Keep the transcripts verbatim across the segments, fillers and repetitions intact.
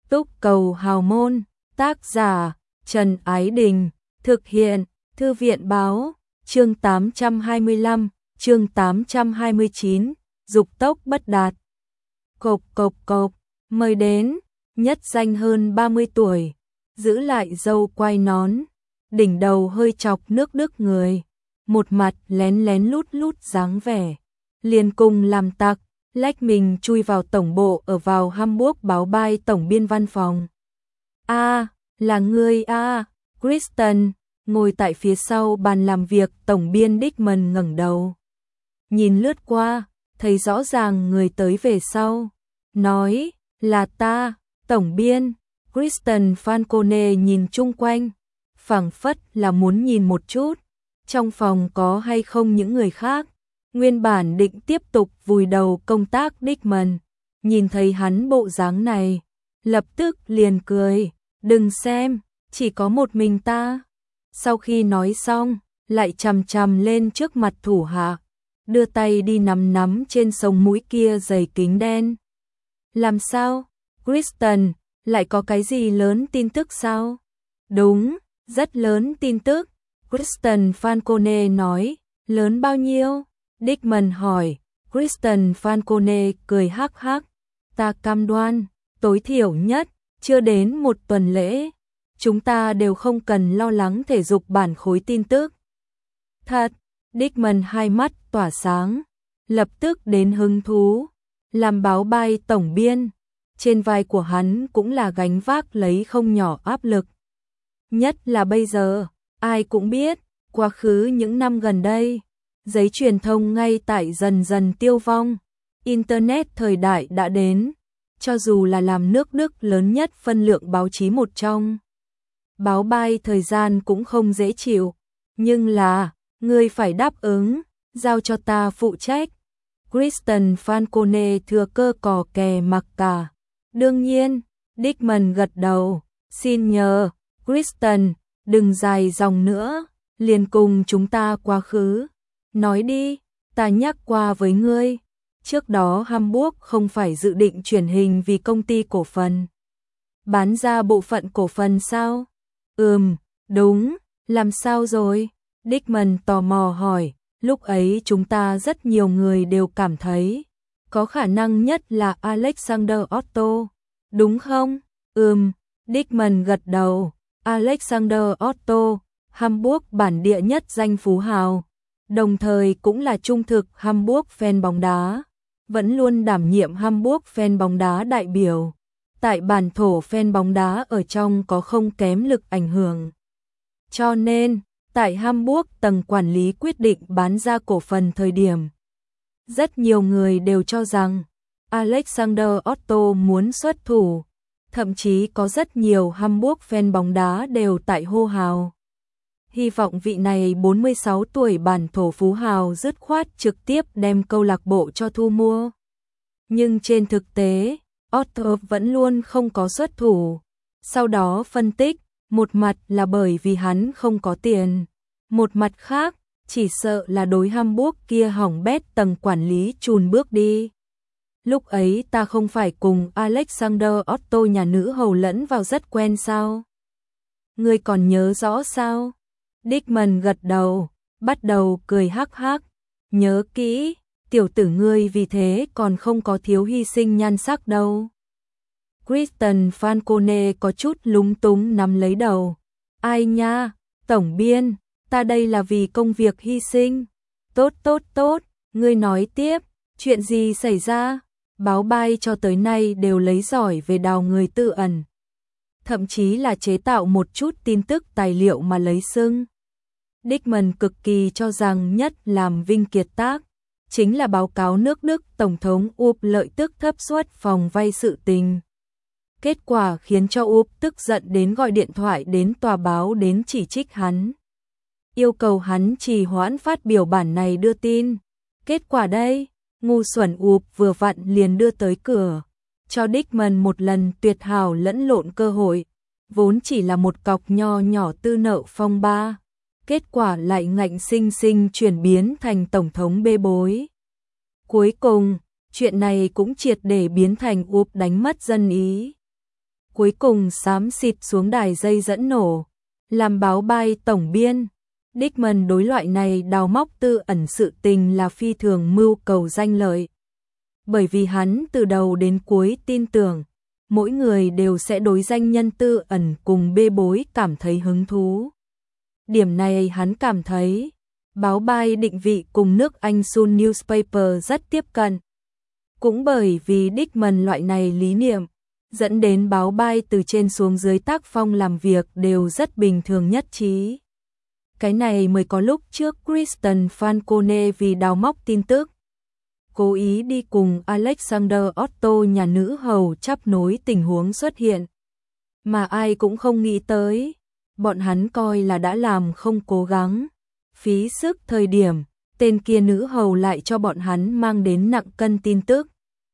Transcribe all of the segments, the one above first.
Túc Cầu Hào Môn, tác giả Trần Ái Đình, thực hiện Thư viện Báo, chương tám trăm hai mươi lăm, chương tám trăm hai mươi chín, dục tốc bất đạt. Cộp cộp cộp, mời đến, nhất danh hơn ba mươi tuổi, giữ lại râu quai nón, đỉnh đầu hơi chọc nước Đức người, một mặt lén lén lút lút dáng vẻ, liền cùng làm tặc, lách mình chui vào tổng bộ ở vào Hamburg báo bay tổng biên văn phòng. A, à, là ngươi a, à, Kristen, ngồi tại phía sau bàn làm việc tổng biên Dickman ngẩng đầu. Nhìn lướt qua, thấy rõ ràng người tới về sau, nói, là ta, tổng biên. Kristen Falcone nhìn chung quanh, phảng phất là muốn nhìn một chút, trong phòng có hay không những người khác. Nguyên bản định tiếp tục vùi đầu công tác Dickman, nhìn thấy hắn bộ dáng này, lập tức liền cười, đừng xem, chỉ có một mình ta. Sau khi nói xong, lại chằm chằm lên trước mặt thủ hạ, đưa tay đi nắm nắm trên sống mũi kia dày kính đen. Làm sao? Kristen, lại có cái gì lớn tin tức sao? Đúng, rất lớn tin tức. Kristen Falcone nói, lớn bao nhiêu? Dickman hỏi. Kristen Falcone cười hắc hắc, ta cam đoan, tối thiểu nhất, chưa đến một tuần lễ, chúng ta đều không cần lo lắng thể dục bản khối tin tức. Thật, Dickman hai mắt tỏa sáng, lập tức đến hứng thú, làm báo bay tổng biên, trên vai của hắn cũng là gánh vác lấy không nhỏ áp lực. Nhất là bây giờ, ai cũng biết, quá khứ những năm gần đây, giấy truyền thông ngay tại dần dần tiêu vong, Internet thời đại đã đến, cho dù là làm nước Đức lớn nhất phân lượng báo chí một trong. Báo bay thời gian cũng không dễ chịu, nhưng là, ngươi phải đáp ứng, giao cho ta phụ trách. Kristen Falcone thừa cơ cò kè mặc cả. Đương nhiên, Dickman gật đầu, xin nhờ, Kristen, đừng dài dòng nữa, liền cùng chúng ta quá khứ. Nói đi, ta nhắc qua với ngươi, trước đó Hamburg không phải dự định chuyển hình vì công ty cổ phần. Bán ra bộ phận cổ phần sao? Ừm, đúng, làm sao rồi? Dickman tò mò hỏi, lúc ấy chúng ta rất nhiều người đều cảm thấy, có khả năng nhất là Alexander Otto, đúng không? Ừm, Dickman gật đầu, Alexander Otto, Hamburg bản địa nhất danh phú hào, đồng thời cũng là trung thực Hamburg fan bóng đá, vẫn luôn đảm nhiệm Hamburg fan bóng đá đại biểu. Tại bản thổ fan bóng đá ở trong có không kém lực ảnh hưởng. Cho nên, tại Hamburg tầng quản lý quyết định bán ra cổ phần thời điểm. Rất nhiều người đều cho rằng Alexander Otto muốn xuất thủ, thậm chí có rất nhiều Hamburg fan bóng đá đều tại hô hào. Hy vọng vị này bốn mươi sáu tuổi bản thổ phú hào dứt khoát trực tiếp đem câu lạc bộ cho thu mua. Nhưng trên thực tế, Otto vẫn luôn không có xuất thủ. Sau đó phân tích, một mặt là bởi vì hắn không có tiền, một mặt khác, chỉ sợ là đối Hamburg kia hỏng bét tầng quản lý chùn bước đi. Lúc ấy ta không phải cùng Alexander Otto nhà nữ hầu lẫn vào rất quen sao? Ngươi còn nhớ rõ sao? Dickman gật đầu, bắt đầu cười hắc hắc, nhớ kỹ, tiểu tử ngươi vì thế còn không có thiếu hy sinh nhan sắc đâu. Kristen Falcone có chút lúng túng nắm lấy đầu. Ai nha, tổng biên, ta đây là vì công việc hy sinh. Tốt tốt tốt, ngươi nói tiếp, chuyện gì xảy ra? Báo bay cho tới nay đều lấy giỏi về đào người tự ẩn. Thậm chí là chế tạo một chút tin tức tài liệu mà lấy xưng. Dickman cực kỳ cho rằng nhất làm vinh kiệt tác, chính là báo cáo nước Đức Tổng thống Úp lợi tức thấp suất phòng vay sự tình. Kết quả khiến cho Úp tức giận đến gọi điện thoại đến tòa báo đến chỉ trích hắn. Yêu cầu hắn trì hoãn phát biểu bản này đưa tin. Kết quả đây, ngu xuẩn Úp vừa vặn liền đưa tới cửa, cho Dickman một lần tuyệt hảo lẫn lộn cơ hội, vốn chỉ là một cọc nho nhỏ tư nợ phong ba. Kết quả lại ngạnh sinh sinh chuyển biến thành tổng thống bê bối. Cuối cùng, chuyện này cũng triệt để biến thành Úp đánh mất dân ý. cuối cùng xám xịt xuống đài dây dẫn nổ, làm báo bay tổng biên. Dickman đối loại này đào móc tư ẩn sự tình là phi thường mưu cầu danh lợi. Bởi vì hắn từ đầu đến cuối tin tưởng, mỗi người đều sẽ đối danh nhân tư ẩn cùng bê bối cảm thấy hứng thú. Điểm này hắn cảm thấy, báo bay định vị cùng nước Anh Sun Newspaper rất tiếp cận. Cũng bởi vì Dickman loại này lý niệm, dẫn đến báo bay từ trên xuống dưới tác phong làm việc đều rất bình thường nhất trí. Cái này mới có lúc trước Kristen Falcone vì đào móc tin tức, cố ý đi cùng Alexander Otto nhà nữ hầu chắp nối tình huống xuất hiện. Mà ai cũng không nghĩ tới, bọn hắn coi là đã làm không cố gắng, phí sức thời điểm, tên kia nữ hầu lại cho bọn hắn mang đến nặng cân tin tức.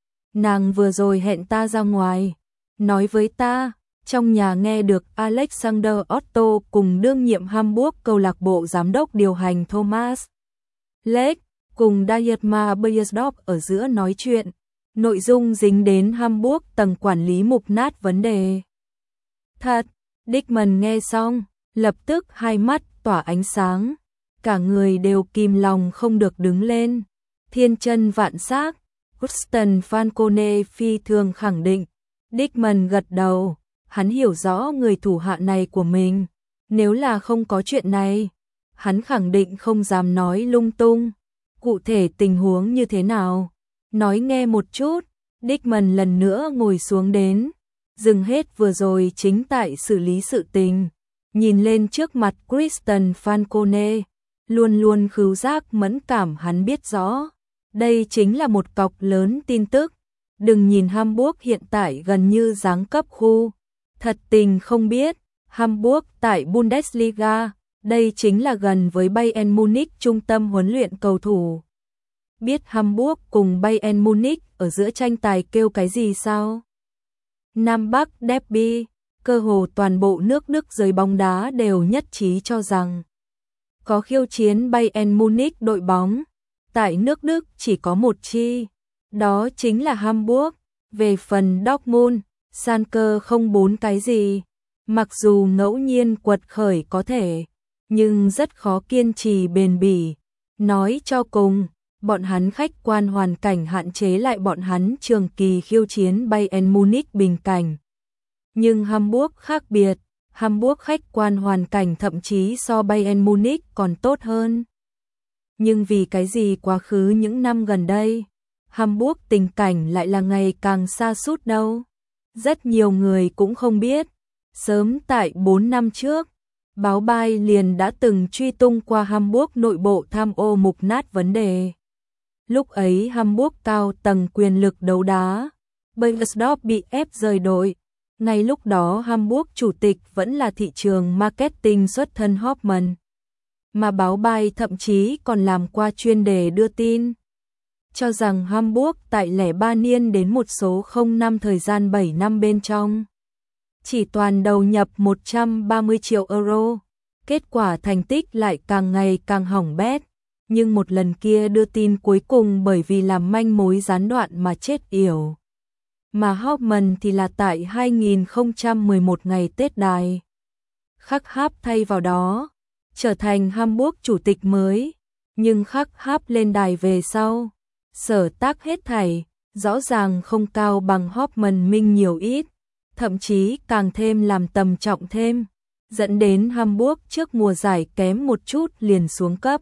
Nàng vừa rồi hẹn ta ra ngoài, nói với ta, trong nhà nghe được Alexander Otto cùng đương nhiệm Hamburg câu lạc bộ giám đốc điều hành Thomas Lech cùng Dietmar Beiersdorf ở giữa nói chuyện, nội dung dính đến Hamburg tầng quản lý mục nát vấn đề. Thật, Dickman nghe xong, lập tức hai mắt tỏa ánh sáng, cả người đều kìm lòng không được đứng lên, thiên chân vạn xác. Kristen Falcone phi thường khẳng định, Dickman gật đầu, hắn hiểu rõ người thủ hạ này của mình, nếu là không có chuyện này, hắn khẳng định không dám nói lung tung. Cụ thể tình huống như thế nào? Nói nghe một chút. Dickman lần nữa ngồi xuống đến, dừng hết vừa rồi chính tại xử lý sự tình, nhìn lên trước mặt Kristen Falcone, luôn luôn khứu giác mẫn cảm hắn biết rõ, đây chính là một cọc lớn tin tức. Đừng nhìn Hamburg hiện tại gần như giáng cấp khu, thật tình không biết, Hamburg tại Bundesliga, đây chính là gần với Bayern Munich trung tâm huấn luyện cầu thủ. Biết Hamburg cùng Bayern Munich ở giữa tranh tài kêu cái gì sao? Nam Bắc derby, cơ hồ toàn bộ nước Đức giới bóng đá đều nhất trí cho rằng có khiêu chiến Bayern Munich đội bóng, tại nước Đức chỉ có một chi, đó chính là Hamburg. Về phần Dortmund, Schalke không bốn cái gì, mặc dù ngẫu nhiên quật khởi có thể, nhưng rất khó kiên trì bền bỉ. Nói cho cùng, bọn hắn khách quan hoàn cảnh hạn chế lại bọn hắn trường kỳ khiêu chiến Bayern Munich bình cảnh. Nhưng Hamburg khác biệt, Hamburg khách quan hoàn cảnh thậm chí so Bayern Munich còn tốt hơn. Nhưng vì cái gì quá khứ những năm gần đây, Hamburg tình cảnh lại là ngày càng sa sút đâu? Rất nhiều người cũng không biết. Sớm tại bốn năm trước, báo bay liền đã từng truy tung qua Hamburg nội bộ tham ô mục nát vấn đề. Lúc ấy Hamburg cao tầng quyền lực đấu đá, Beiersdorf bị ép rời đội. Ngay lúc đó Hamburg chủ tịch vẫn là thị trường marketing xuất thân Hoffmann. Mà báo bay thậm chí còn làm qua chuyên đề đưa tin, cho rằng Hamburg tại lẻ ba niên đến một số không năm thời gian bảy năm bên trong, chỉ toàn đầu nhập một trăm ba mươi triệu euro. Kết quả thành tích lại càng ngày càng hỏng bét. Nhưng một lần kia đưa tin cuối cùng bởi vì làm manh mối gián đoạn mà chết yểu. Mà Hoffmann thì là tại hai nghìn không trăm mười một ngày Tết đài Khắc Háp thay vào đó, trở thành Hamburg chủ tịch mới. Nhưng Khắc Háp lên đài về sau, sở tác hết thảy, rõ ràng không cao bằng Hoffmann minh nhiều ít, thậm chí càng thêm làm tầm trọng thêm, dẫn đến Hamburg trước mùa giải kém một chút liền xuống cấp.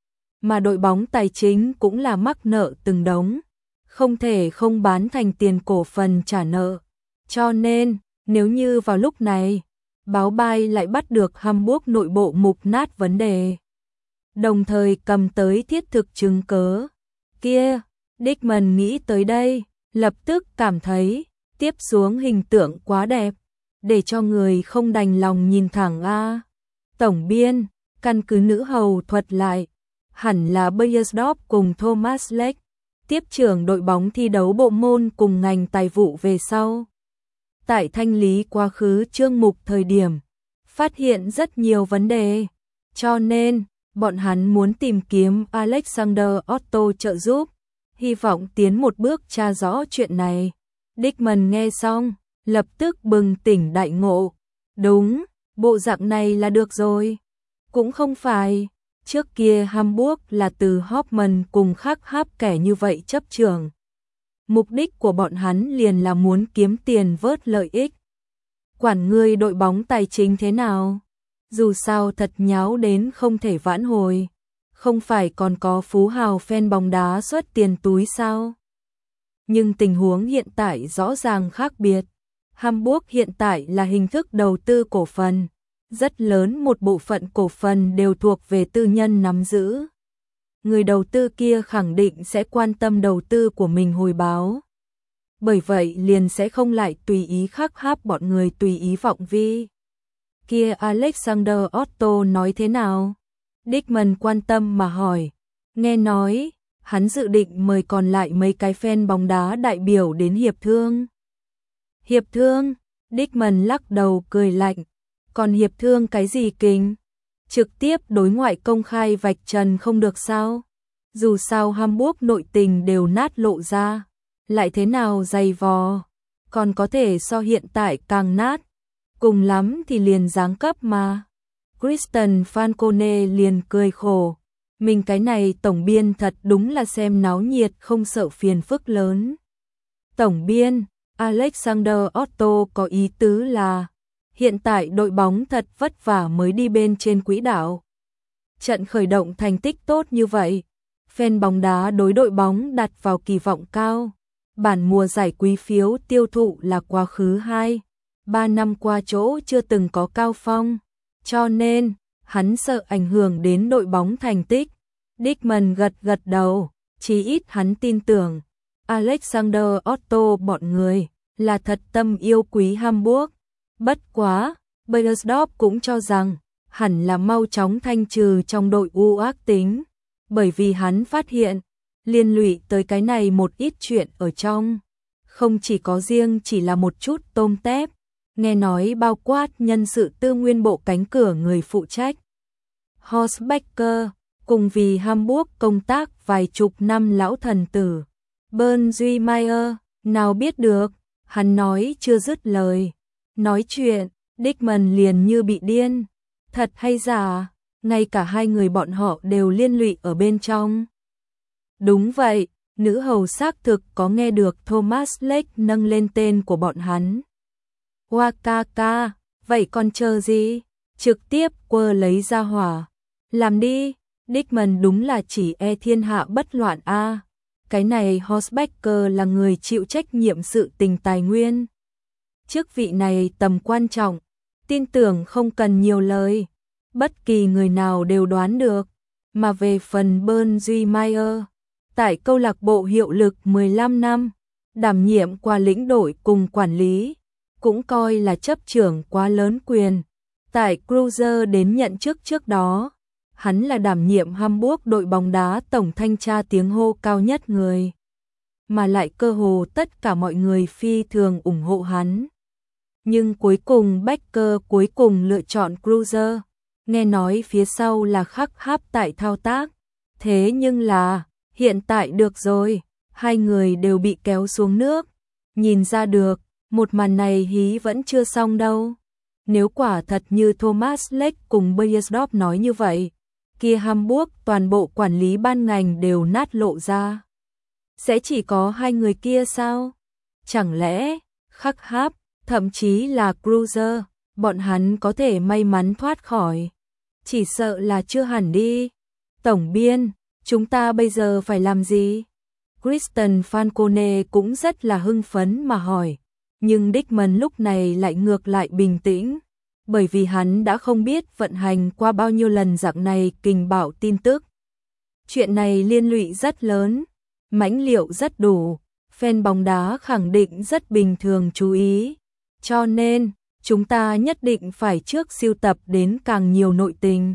Mà đội bóng tài chính cũng là mắc nợ từng đống, không thể không bán thành tiền cổ phần trả nợ. Cho nên, nếu như vào lúc này, báo bay lại bắt được Hamburg nội bộ mục nát vấn đề, đồng thời cầm tới thiết thực chứng cớ, kia, Dickman nghĩ tới đây, lập tức cảm thấy, tiếp xuống hình tượng quá đẹp, để cho người không đành lòng nhìn thẳng a. Tổng biên, căn cứ nữ hầu thuật lại, hẳn là Beiersdorf cùng Thomas Lech, tiếp trưởng đội bóng thi đấu bộ môn cùng ngành tài vụ về sau. Tại thanh lý quá khứ chương mục thời điểm, phát hiện rất nhiều vấn đề, cho nên, bọn hắn muốn tìm kiếm Alexander Otto trợ giúp, hy vọng tiến một bước tra rõ chuyện này. Dickman nghe xong, lập tức bừng tỉnh đại ngộ. Đúng, bộ dạng này là được rồi. Cũng không phải, trước kia Hamburg là từ Hoffmann cùng khắc háp kẻ như vậy chấp trưởng. Mục đích của bọn hắn liền là muốn kiếm tiền vớt lợi ích. Quản ngươi đội bóng tài chính thế nào? Dù sao thật nháo đến không thể vãn hồi. Không phải còn có phú hào fan bóng đá xuất tiền túi sao? Nhưng tình huống hiện tại rõ ràng khác biệt. Hamburg hiện tại là hình thức đầu tư cổ phần. Rất lớn một bộ phận cổ phần đều thuộc về tư nhân nắm giữ. Người đầu tư kia khẳng định sẽ quan tâm đầu tư của mình hồi báo. Bởi vậy liền sẽ không lại tùy ý khắc háp bọn người tùy ý vọng vi. Kia Alexander Otto nói thế nào? Dickman quan tâm mà hỏi. Nghe nói, hắn dự định mời còn lại mấy cái fan bóng đá đại biểu đến hiệp thương. Hiệp thương? Dickman lắc đầu cười lạnh. Còn hiệp thương cái gì kinh? Trực tiếp đối ngoại công khai vạch trần không được sao? Dù sao Hamburg nội tình đều nát lộ ra. Lại thế nào dày vò? Còn có thể so hiện tại càng nát. Cùng lắm thì liền giáng cấp mà. Christian Falcone liền cười khổ. Mình cái này tổng biên thật đúng là xem náo nhiệt không sợ phiền phức lớn. Tổng biên, Alexander Otto có ý tứ là hiện tại đội bóng thật vất vả mới đi bên trên quỹ đạo. Trận khởi động thành tích tốt như vậy, fan bóng đá đối đội bóng đặt vào kỳ vọng cao. Bản mùa giải quý phiếu tiêu thụ là quá khứ hai, ba năm qua chỗ chưa từng có cao phong. Cho nên, hắn sợ ảnh hưởng đến đội bóng thành tích. Dickman gật gật đầu, chí ít hắn tin tưởng. Alexander Otto bọn người là thật tâm yêu quý Hamburg. Bất quá, Beiersdorf cũng cho rằng hẳn là mau chóng thanh trừ trong đội u ác tính. Bởi vì hắn phát hiện, liên lụy tới cái này một ít chuyện ở trong. Không chỉ có riêng chỉ là một chút tôm tép, nghe nói bao quát nhân sự tư nguyên bộ cánh cửa người phụ trách. Horst Becker, cùng vì Hamburg công tác vài chục năm lão thần tử. Bernd Duy Mayer, nào biết được, hắn nói chưa dứt lời. Nói chuyện, Dickman liền như bị điên. Thật hay giả, ngay cả hai người bọn họ đều liên lụy ở bên trong. Đúng vậy, nữ hầu xác thực có nghe được Thomas Lake nâng lên tên của bọn hắn. Wakaka, vậy còn chờ gì? Trực tiếp quơ lấy ra hỏa. Làm đi, Dickman đúng là chỉ e thiên hạ bất loạn a. À. Cái này Horst Becker là người chịu trách nhiệm sự tình tài nguyên. Chức vị này tầm quan trọng, tin tưởng không cần nhiều lời. Bất kỳ người nào đều đoán được. Mà về phần Bernd Duy Mayer, tại câu lạc bộ hiệu lực mười lăm năm, đảm nhiệm qua lĩnh đội cùng quản lý, cũng coi là chấp trưởng quá lớn quyền. Tại Cruiser đến nhận chức trước đó, hắn là đảm nhiệm Hamburg đội bóng đá tổng thanh tra tiếng hô cao nhất người. Mà lại cơ hồ tất cả mọi người phi thường ủng hộ hắn. Nhưng cuối cùng Becker cuối cùng lựa chọn Cruiser. Nghe nói phía sau là khắc háp tại thao tác. Thế nhưng là, hiện tại được rồi, hai người đều bị kéo xuống nước. Nhìn ra được, một màn này hí vẫn chưa xong đâu. Nếu quả thật như Thomas Lake cùng Beiersdorf nói như vậy, kia Hamburg toàn bộ quản lý ban ngành đều nát lộ ra. Sẽ chỉ có hai người kia sao? Chẳng lẽ, khắc háp, thậm chí là Cruiser, bọn hắn có thể may mắn thoát khỏi. Chỉ sợ là chưa hẳn đi. Tổng biên, chúng ta bây giờ phải làm gì? Christian Falcone cũng rất là hưng phấn mà hỏi. Nhưng Dickman lúc này lại ngược lại bình tĩnh. Bởi vì hắn đã không biết vận hành qua bao nhiêu lần dạng này kình bạo tin tức. Chuyện này liên lụy rất lớn, mãnh liệu rất đủ, fan bóng đá khẳng định rất bình thường chú ý. Cho nên, chúng ta nhất định phải trước sưu tập đến càng nhiều nội tình.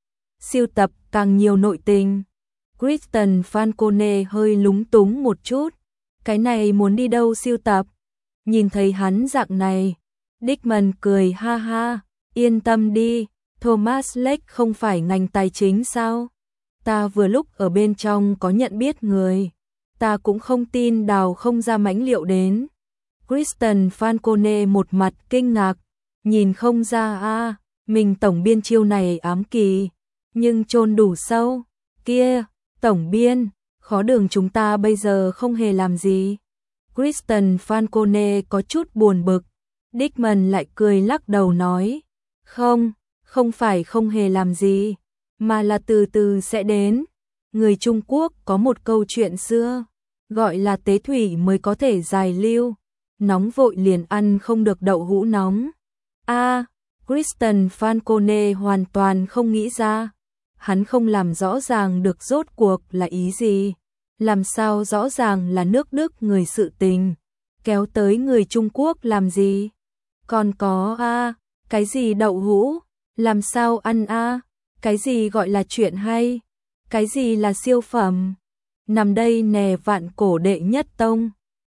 Sưu tập càng nhiều nội tình. Christian Falcone hơi lúng túng một chút. Cái này muốn đi đâu sưu tập? Nhìn thấy hắn dạng này, Dickman cười ha ha, yên tâm đi, Thomas Lake không phải ngành tài chính sao? Ta vừa lúc ở bên trong có nhận biết người, ta cũng không tin đào không ra mãnh liệu đến. Kristen Falcone một mặt kinh ngạc, nhìn không ra a, mình tổng biên chiêu này ám kỳ, nhưng chôn đủ sâu. Kia, tổng biên, khó đường chúng ta bây giờ không hề làm gì. Kristen Falcone có chút buồn bực, Dickman lại cười lắc đầu nói, không, không phải không hề làm gì, mà là từ từ sẽ đến. Người Trung Quốc có một câu chuyện xưa, gọi là tế thủy mới có thể dài lưu, nóng vội liền ăn không được đậu hũ nóng. A, à, Kristen Falcone hoàn toàn không nghĩ ra, hắn không làm rõ ràng được rốt cuộc là ý gì, làm sao rõ ràng là nước Đức người sự tình, kéo tới người Trung Quốc làm gì? Còn có a, à, cái gì đậu hũ, làm sao ăn a, à? Cái gì gọi là chuyện hay? Cái gì là siêu phẩm? Nằm đây nè vạn cổ đệ nhất tông.